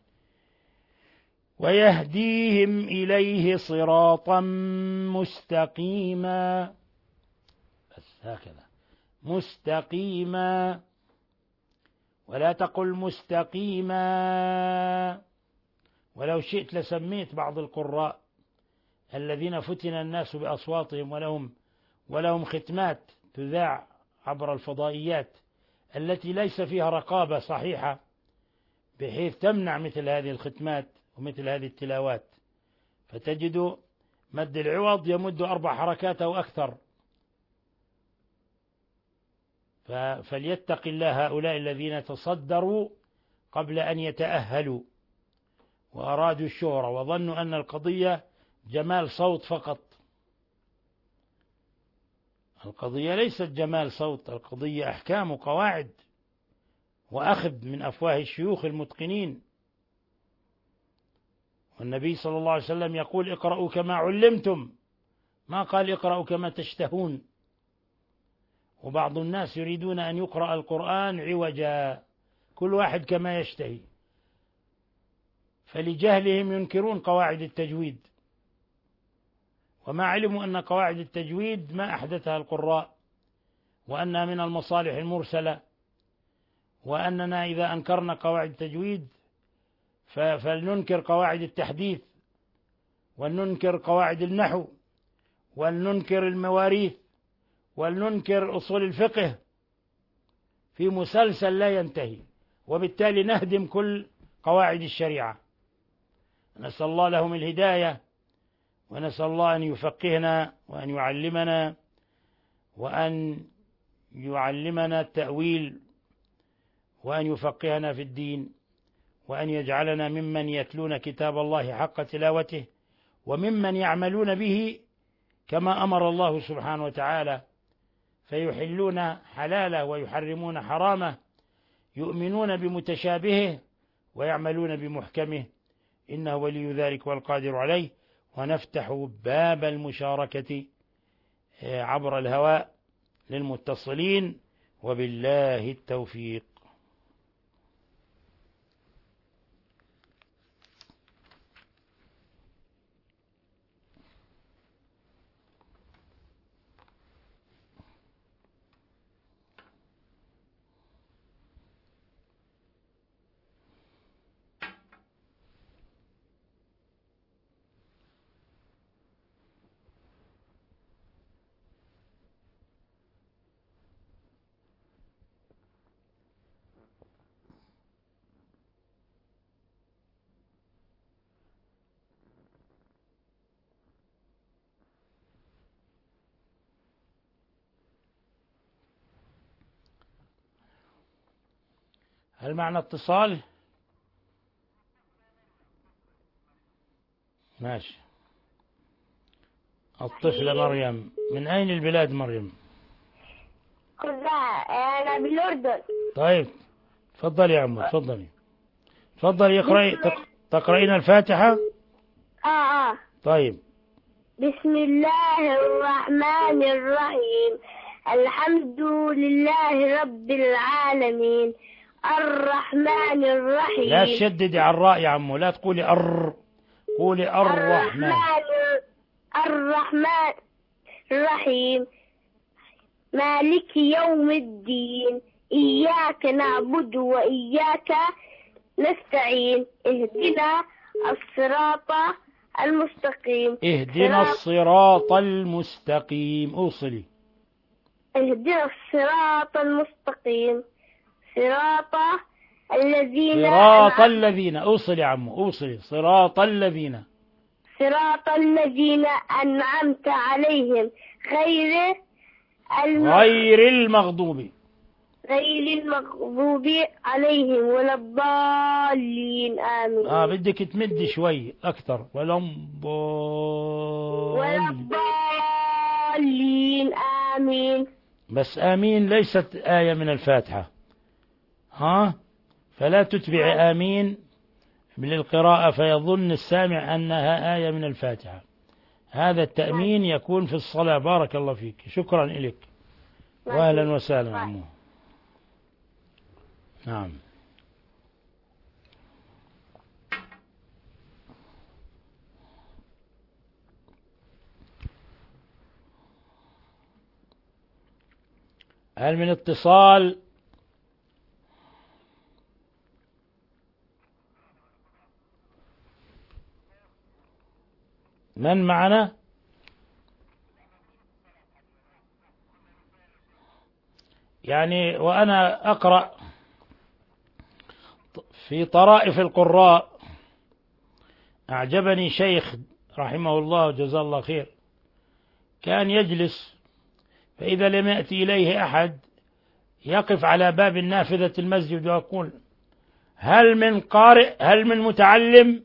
ويهديهم إليه صراطا مستقيما، بس هكذا مستقيما، ولا تقل مستقيما، ولو شئت لسميت بعض القراء الذين فتن الناس بأصواتهم ولهم ولهم ختمات تذاع عبر الفضائيات التي ليس فيها رقابة صحيحة بحيث تمنع مثل هذه الختمات ومثل هذه التلاوات، فتجد مد العوض يمد أربع حركات أو أكثر. فليتق الله هؤلاء الذين تصدروا قبل أن يتأهلوا وأرادوا الشهرة وظنوا أن القضية جمال صوت فقط. القضية ليست جمال صوت، القضية أحكام وقواعد وأخذ من أفواه الشيوخ المتقنين. والنبي صلى الله عليه وسلم يقول اقرأوا كما علمتم، ما قال اقرأوا كما تشتهون. وبعض الناس يريدون أن يقرأ القرآن عوجا، كل واحد كما يشتهي، فلجهلهم ينكرون قواعد التجويد، وما علموا أن قواعد التجويد ما أحدثها القراء، وأنها من المصالح المرسلة، وأننا إذا أنكرنا قواعد التجويد فلننكر قواعد التحديث، ولننكر قواعد النحو، ولننكر المواريث، ولننكر أصول الفقه في مسلسل لا ينتهي، وبالتالي نهدم كل قواعد الشريعة. نسأل الله لهم الهداية، ونسأل الله أن يفقهنا وأن يعلمنا وأن يعلمنا التأويل، وأن يفقهنا في الدين، وأن يجعلنا ممن يتلون كتاب الله حق تلاوته، وممن يعملون به كما أمر الله سبحانه وتعالى، فيحلون حلاله ويحرمون حرامه، يؤمنون بمتشابهه ويعملون بمحكمه، إنه ولي ذلك والقادر عليه. ونفتح باب المشاركة عبر الهواء للمتصلين، وبالله التوفيق. هل معنا اتصال؟ ماشي. الطفلة مريم، من أين البلاد مريم؟ أنا بالأردن. طيب تفضلي يا عمو، تفضلي تفضلي اقرأي، تقرأين الفاتحة؟ آه آه طيب. بسم الله الرحمن الرحيم. الحمد لله رب العالمين، الرحمن الرحيم. لا تشددي على الراء يا عمو، لا تقولي أر، قولي الرحمن. الرحمن الرحمن الرحيم، مالك يوم الدين، إياك نعبد وإياك نستعين، اهدنا الصراط المستقيم. اهدنا الصراط المستقيم. أوصلي. اهدنا الصراط المستقيم، صراط الذين صراط الذين. أوصلي يا عمو، أوصلي. صراط الذين صراط الذين أنعمت عليهم غير غير المغضوب غير المغضوب عليهم ولا الضالين. آمين. آه بدك تمد شوي أكثر. ولا ولا الضالين. آمين. بس آمين ليست آية من الفاتحة، ها، فلا تتبع آمين للقراءة فيظن السامع أنها آية من الفاتحة. هذا التأمين يكون في الصلاة. بارك الله فيك، شكرا لك، وأهلا وسهلا عمو. نعم. هل من اتصال؟ من معنا؟ يعني وأنا أقرأ في طرائف القراء أعجبني شيخ رحمه الله جزاه الله خير، كان يجلس فإذا لم يأتي إليه أحد يقف على باب النافذة المسجد ويقول: هل من قارئ؟ هل من متعلم؟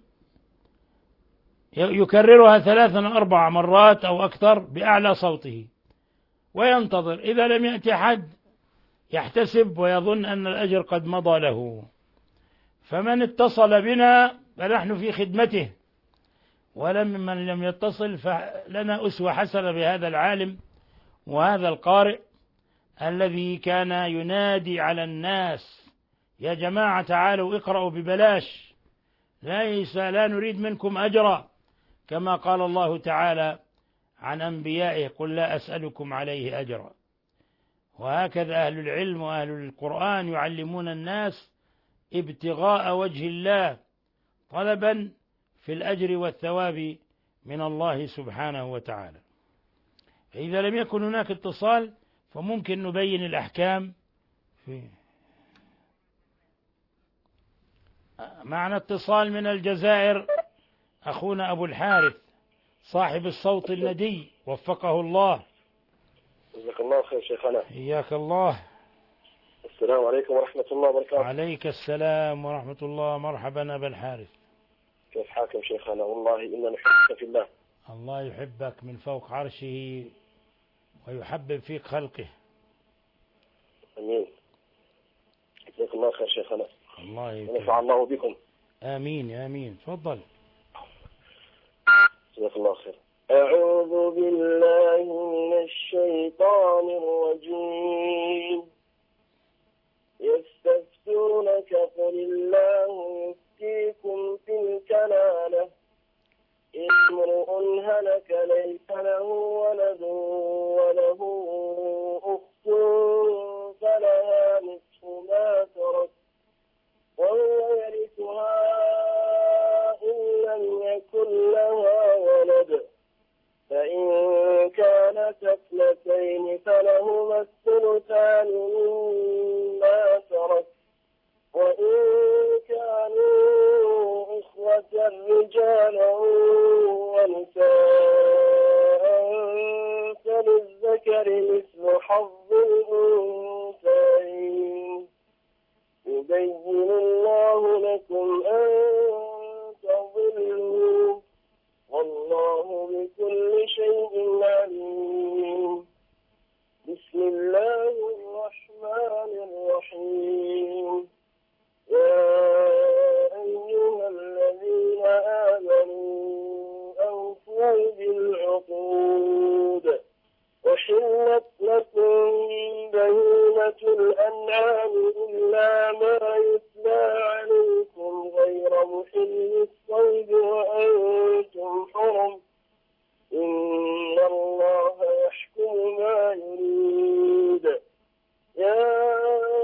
يكررها ثلاثا أربع مرات أو أكثر بأعلى صوته، وينتظر. إذا لم يأتي أحد يحتسب ويظن أن الأجر قد مضى له. فمن اتصل بنا فنحن في خدمته، ولم من لم يتصل فلنا أسوة حسنة بهذا العالم وهذا القارئ الذي كان ينادي على الناس: يا جماعة تعالوا اقرأوا ببلاش، ليس لا نريد منكم أجرا، كما قال الله تعالى عن أنبيائه: قل لا أسألكم عليه أجرا. وهكذا أهل العلم وأهل القرآن يعلمون الناس ابتغاء وجه الله طلبا في الأجر والثواب من الله سبحانه وتعالى. إذا لم يكن هناك اتصال فممكن نبين الأحكام في معنا اتصال من الجزائر أخونا أبو الحارث صاحب الصوت الندي وفقه الله. جزاك الله خير شيخنا. إياك الله. السلام عليكم ورحمة الله وبركاته. عليك السلام ورحمة الله. مرحبا أبا الحارث. كيف حالكم شيخنا؟ والله إننا نحبك في الله. الله يحبك من فوق عرشه ويحبب فيك خلقه. أمين. جزاك الله خير شيخنا. الله يكرمك. ونفع الله بكم. آمين آمين. تفضل. جزاك الله خير. أعوذ بالله من الشيطان الرجيم. يستفتونك قل الله يفتيكم في الكلالة إن امرؤ هلك ليس له ولد وله أخت فلها نصف ما ترك وهو يرثها إن لم يكن لها ولد فإن كانت اثنتين فلهما الثلثان مما ترك وإن كانوا إخوة رجالا ونساء فللذكر مثل حظ الأنثيين يبين الله لكم أن تضلوا والله بكل شيء عليم. بسم الله الرحمن الرحيم. يا أيها الذين آمنوا أوفوا بالعقود وحلت لكم بهيمة الأنعام إلا ما يتلى عليكم غير محل الصيد وأنتم حرم إن الله يحكم ما يريد. يا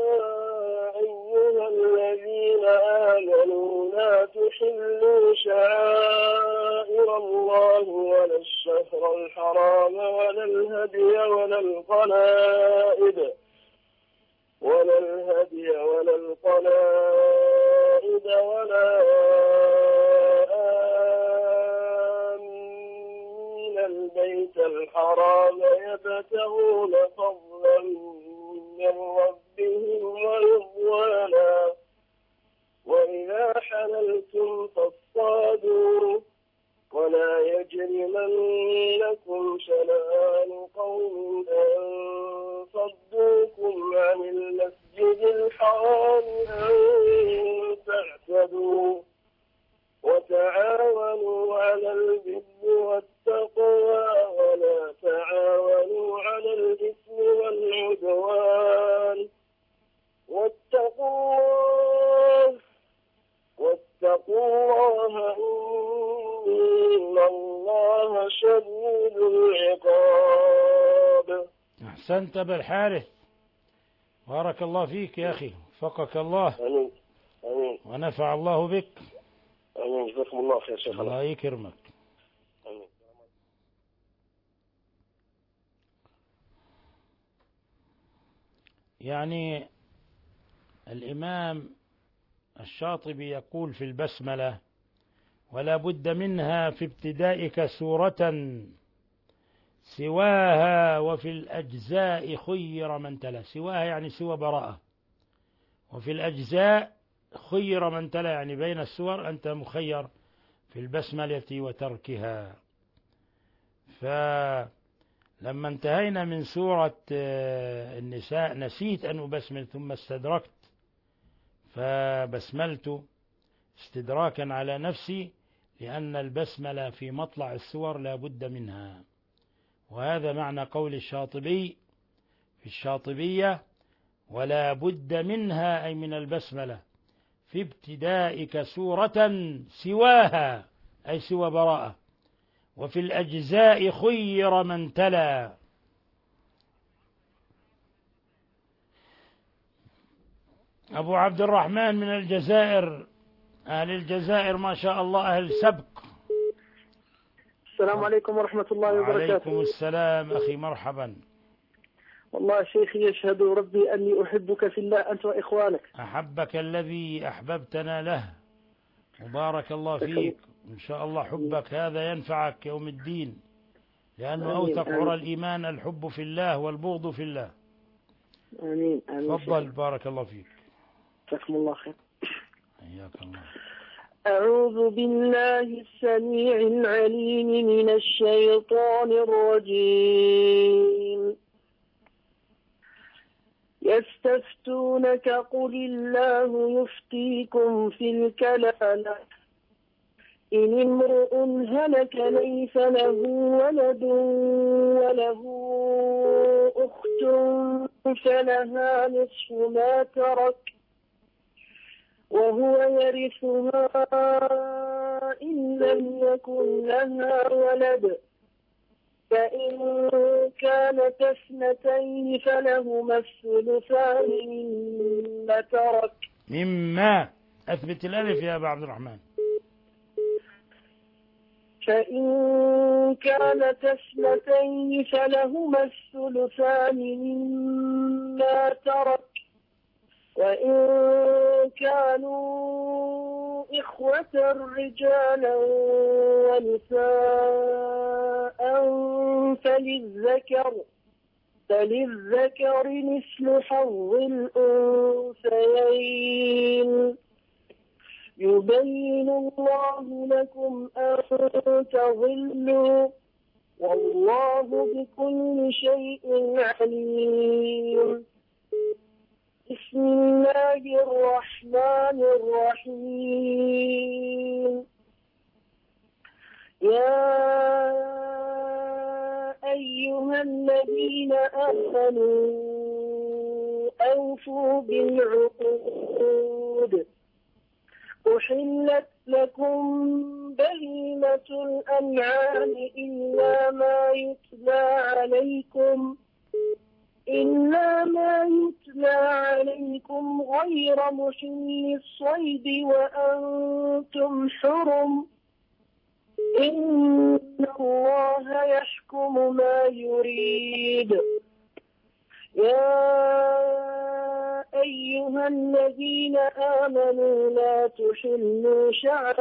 أيها الذين آمنوا لا تحلوا شعائر الله ولا الشهر الحرام ولا الهدي ولا القلائد ولا الهدي ولا القلائد ولا آمين البيت الحرام يبتغون فضلا من ربهم ورضوانا وإذا حللتم فاصطادوا ولا يجرمنكم شنآن قوم أن صدوكم عن المسجد الحرام أن تعتدوا وتعاونوا على البر والتقوى ولا تعاونوا على الإثم والعدوان واتقوا الله واتقوا الله إن الله شديد العقاب. أحسنت أبا الحارث بارك الله فيك يا أخي وفقك الله. آمين آمين ونفع الله بك. آمين جزاكم الله خير شيخنا. الله يكرمك. آمين. يعني الإمام الشاطبي يقول في البسملة ولا بد منها في ابتدائك سورة سواها وفي الأجزاء خير من تلا. سواها يعني سوى براءة، وفي الأجزاء خير من تلا يعني بين السور أنت مخير في البسملة وتركها. فلما انتهينا من سورة النساء نسيت أن أبسمل ثم استدركت فبسملت استدراكا على نفسي لأن البسملة في مطلع السور لا بد منها. وهذا معنى قول الشاطبي في الشاطبية ولا بد منها أي من البسملة في ابتدائك سورة سواها أي سوى براءة وفي الأجزاء خير من تلا. أبو عبد الرحمن من الجزائر، أهل الجزائر ما شاء الله أهل سبق. السلام عليكم ورحمة الله وبركاته. وعليكم السلام أخي، مرحبا. والله شيخي يشهد ربي أني أحبك في الله أنت وإخوانك. أحبك الذي أحببتنا له، وبارك الله فيك. إن شاء الله حبك هذا ينفعك يوم الدين، لأنه أوثق عرى الإيمان الحب في الله والبغض في الله. آمين آمين. تفضل بارك الله فيك. جزاكم الله خير. حياك الله. أعوذ بالله السميع العليم من الشيطان الرجيم. يستفتونك قل الله يفتيكم في الكلالة إن امرؤ هلك ليس له ولد وله أخت فلها نصف ما ترك وهو يرثها إن لم يكن لها ولد، فإن كانت اثنتين فلهما الثلثان مما ترك. مما أثبت الألف يا أبا عبد الرحمن. فإن كانت اثنتين فلهما الثلثان مما ترك، وإن كانوا إخوة رجالا ونساء فللذكر فللذكر مثل حظ الأنثيين. يبين الله لكم أن تضلوا والله بكل شيء عليم. بسم الله الرحمن الرحيم. يا أيها الذين آمنوا أوفوا بالعقود. أحلت لكم بهيمة الأنعام إلا ما يتلى عليكم إلا ما يتلى عليكم غير محل الصيد وأنتم حرم. إن الله يحكم ما يريد. يا أيها الذين آمنوا لا تحلوا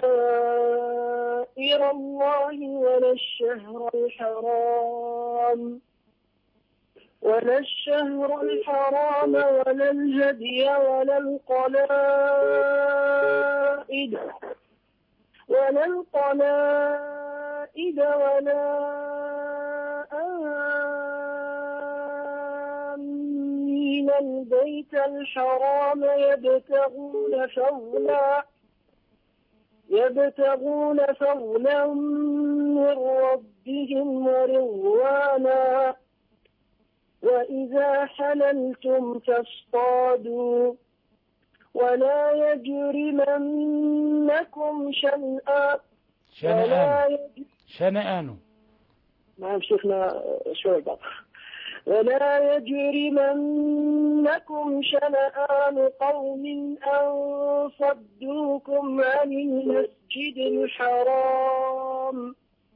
شعائر الله ولا الشهر الحرام ولا الشهر الحرام ولا الهدي ولا القلائد ولا القلائد ولا آمين البيت الحرام يبتغون فضلا يبتغون فضلا من ربهم ورضوانا. وإذا حللتم فاصطادوا ولا يجرمنكم شنآن شنآن شنآن نعم شيخنا شوي بعض. ولا يجرمنكم شنآن قوم أن صدوكم عن المسجد الحرام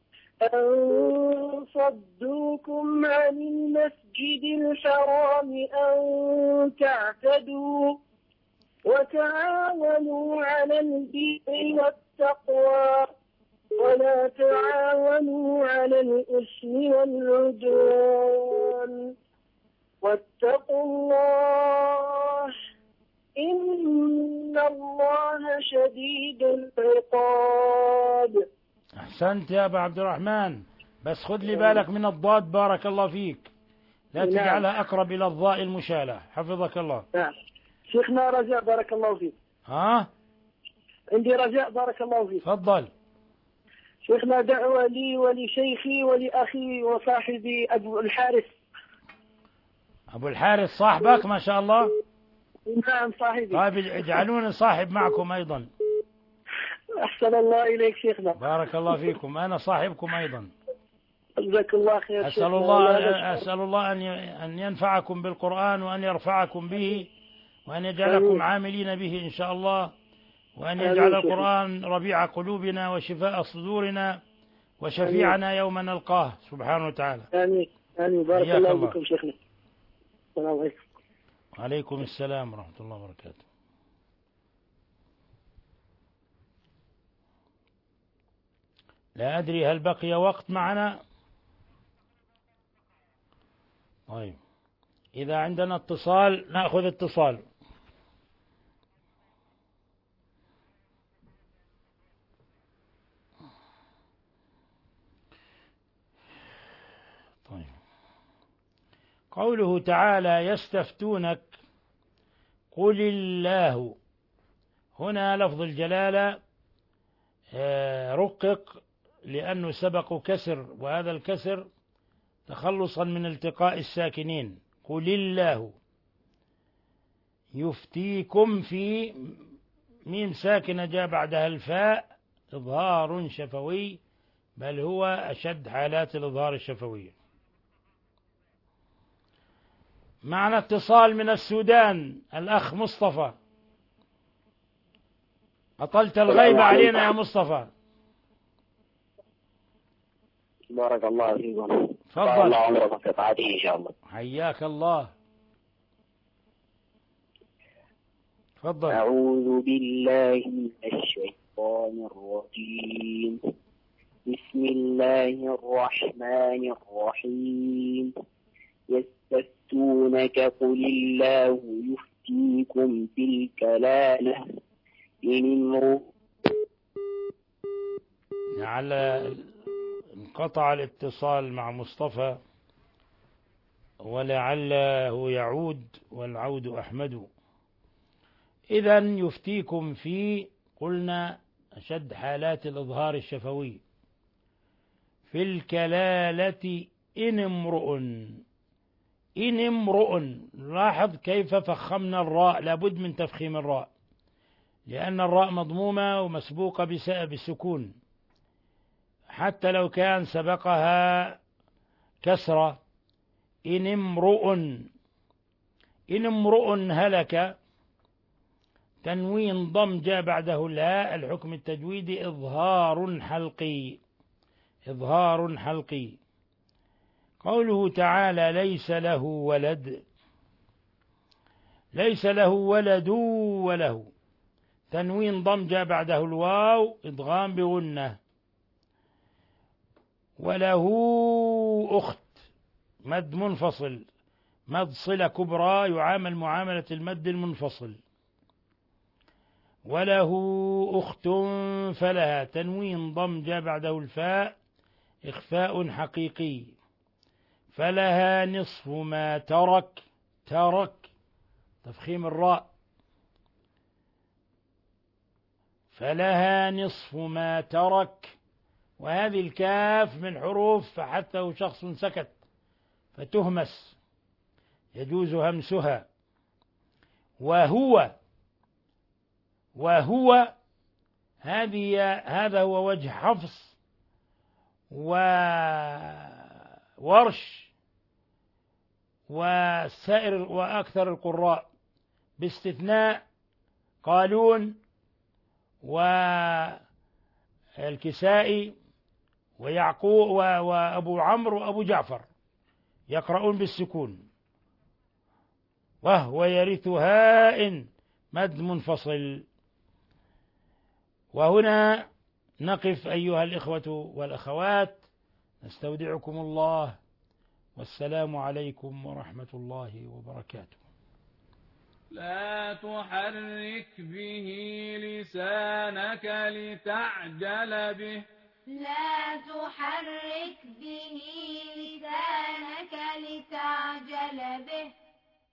أن صدوكم عن المسجد الحرام أن تعتدوا وتعاونوا على البر والتقوى ولا تعاونوا على الإثم والعدوان واتقوا الله إن الله شديد العقاب. أحسنت يا أبا عبد الرحمن، بس خذ لي بالك من الضاد بارك الله فيك، لا تجعلها أقرب إلى الضاء المشالة حفظك الله. نعم شيخنا رجاء بارك الله فيك. ها عندي رجاء بارك الله فيك. تفضل شيخنا. دعوة لي ولشيخي ولأخي وصاحبي أبو الحارث. أبو الحارث صاحبك ما شاء الله؟ نعم صاحبي. طيب اجعلوني صاحب معكم أيضا. أحسن الله إليك شيخنا. بارك الله فيكم، أنا صاحبكم أيضا. جزاك الله خير. أسأل الله أسأل الله أن أن ينفعكم بالقرآن وأن يرفعكم به وأن يجعلكم عاملين به إن شاء الله، وأن يجعل القرآن ربيع قلوبنا وشفاء صدورنا وشفيعنا يوم نلقاه سبحانه وتعالى. آمين آمين. بارك الله بكم شيخنا. السلام عليكم. وعليكم السلام ورحمة الله وبركاته. لا أدري هل بقي وقت معنا؟ طيب إذا عندنا اتصال نأخذ اتصال. طيب قوله تعالى يستفتونك قل الله، هنا لفظ الجلالة رقق لأنه سبق كسر، وهذا الكسر تخلصا من التقاء الساكنين. قل الله يفتيكم في ميم ساكنة جاء بعدها الفاء إظهار شفوي، بل هو أشد حالات الإظهار الشفوي. معنا اتصال من السودان، الأخ مصطفى. أطلت الغيبة علينا يا مصطفى. بارك الله فيكم. تفضل. الله عمرك في طاعته إن شاء الله. حياك الله. تفضل. أعوذ بالله من الشيطان الرجيم. بسم الله الرحمن الرحيم. يستفتونك قل الله يفتيكم في الكلالة إن امرؤ. لعل انقطع الاتصال مع مصطفى ولعله يعود، والعود أحمد. إذن يفتيكم في، قلنا أشد حالات الإظهار الشفوي، في الكلالة إن امرؤ. إن امرؤ، لاحظ كيف فخمنا الراء، لابد من تفخيم الراء لأن الراء مضمومة ومسبوقة بالسكون، حتى لو كان سبقها كسرة. إن امرؤ، إن امرؤ هلك، تنوين ضم جاء بعده الهاء، الحكم التجويدي إظهار حلقي، إظهار حلقي. قوله تعالى ليس له ولد، ليس له ولد وله، تنوين ضم جاء بعده الواو، إدغام بغنة. وله أخت، مد منفصل، مد صلة كبرى يعامل معاملة المد المنفصل. وله أخت فلها، تنوين ضم جاء بعده الفاء، إخفاء حقيقي. فلها نصف ما ترك، ترك تفخيم الراء، فلها نصف ما ترك. وهذه الكاف من حروف فحثه شخص سكت فتهمس، يجوز همسها. وهو، وهو هذه، هذا هو وجه حفص وورش وسائر وأكثر القراء، باستثناء قالون والكسائي ويعقوب وأبو عمرو وأبو جعفر يقرؤون بالسكون. وهو يرثها إن، مد منفصل. وهنا نقف أيها الإخوة والأخوات، نستودعكم الله، والسلام عليكم ورحمة الله وبركاته. لا تحرك به لسانك لتعجل به. لا تحرك به لسانك لتعجل به.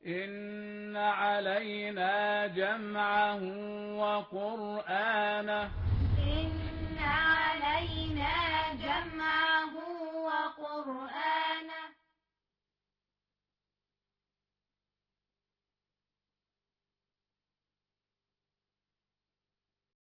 إن علينا جمعه وقرآنه